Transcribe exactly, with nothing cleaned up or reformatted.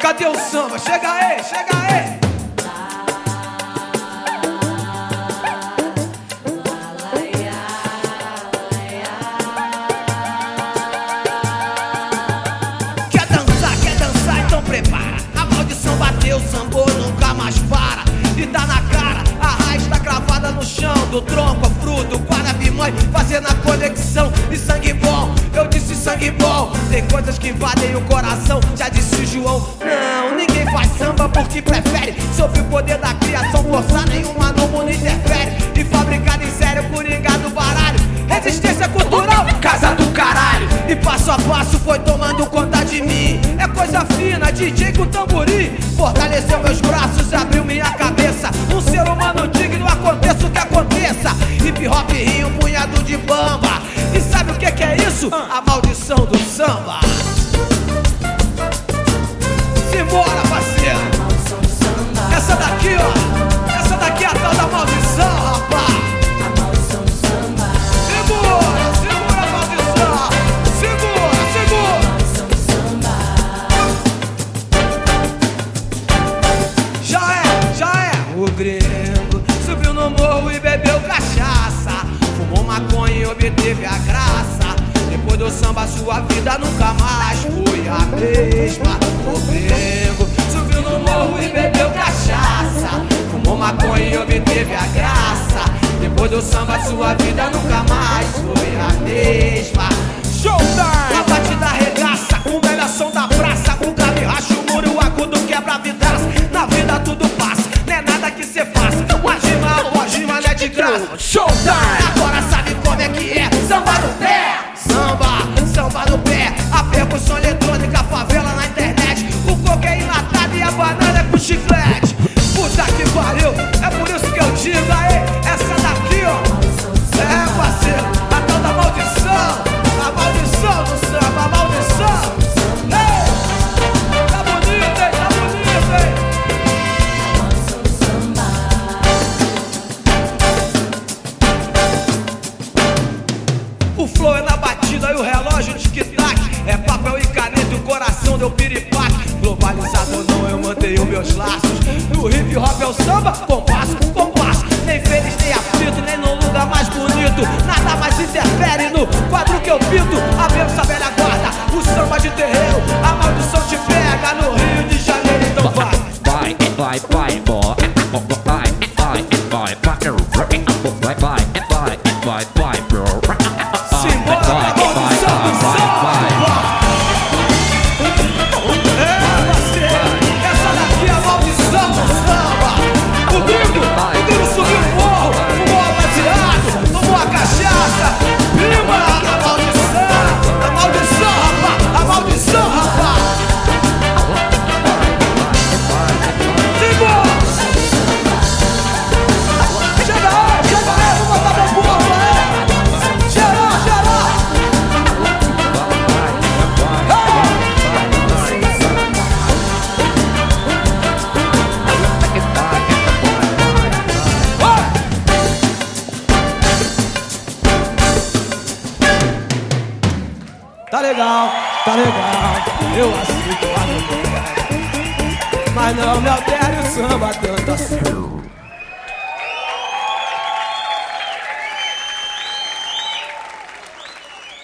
cadê o samba? Chega aí, chega aí. Quer dançar, quer dançar, então prepara. A maldição bateu, sambou, nunca mais para. E tá na cara, a raiz tá cravada no chão. Do tronco ao fruto, Guarabimãe fazendo a conexão. E sangue bom, eu disse sangue bom. Tem coisas que invadem o coração, já disse João. Não, ninguém faz samba porque prefere. Sob o poder da criação, forçar nenhuma no mundo interfere. E fabricado em sério, coringa do baralho. Resistência cultural, casa do caralho. E passo a passo foi tomando conta de mim. É coisa fina, D J com tamborim. Fortaleceu meus braços, abriu minha cabeça. Um ser humano digno, aconteça o que aconteça. Hip hop rio, um punhado de bamba. E sabe o que que é isso? A maldição do samba. Simbora, parceiro. Essa daqui, ó. Essa daqui é a tal da maldição, rapaz. A maldição do samba. Segura, segura a maldição. Segura, segura. A maldição do samba. Já é, já é. O gringo subiu no morro e bebeu cachaça. Fumou maconha e obteve a graça. Depois do samba sua vida nunca mais foi a mesma. O gringo subiu no morro e bebeu cachaça. Fumou maconha e obteve a graça. Depois do samba sua vida nunca mais foi a mesma. Showtime! A batida arregaça, com o melhor som da praça. Com o grave racha, o muro agudo quebra a vidraça. Na vida tudo passa, não é nada que cê faça. Uma rima, uma rima não é de graça. Showtime! Agora sabe como é que é? Samba no pé! Samba, samba no pé. A percussão eletrônica, a favela na internet. O coco é enlatado e a banana é com chiclete. Puta que pariu, é por isso que eu digo aí. Essa daqui, ó. É, parceiro, a tal da maldição. A maldição do samba, a maldição. Ei, tá bonito, hein, tá bonito, hein. A maldição do samba. O flow é na batida e o relógio tic-tac. É papel e caneta e o coração deu piripaque. Globalizado ou não, eu mantenho meus laços. No hip hop é o samba, compasso, compasso. Nem feliz, nem aflito, nem no lugar mais bonito. Nada mais interfere no quadro que eu pinto. A benção velha guarda, o samba de terreiro. A maldição te pega no Rio de Janeiro, então vai. Vai, vai, vai, boy. Vai, vai, vai, vai, vai, vai, vai, vai, bro. Simbora, Vai, a maldição do vai, samba. vai, É, parceiro, essa daqui é a maldição do samba. O gringo, o gringo subiu o morro, fumou a baseado, tomou a cachaça. Prima, a maldição, a maldição, rapaz, a maldição, rapaz. Simbora. Chega aí, chega aí, vamos botar meu povo aí. Geral, geral. Tá legal, tá legal, eu aceito a mulher, mas não me altere o samba tanto assim.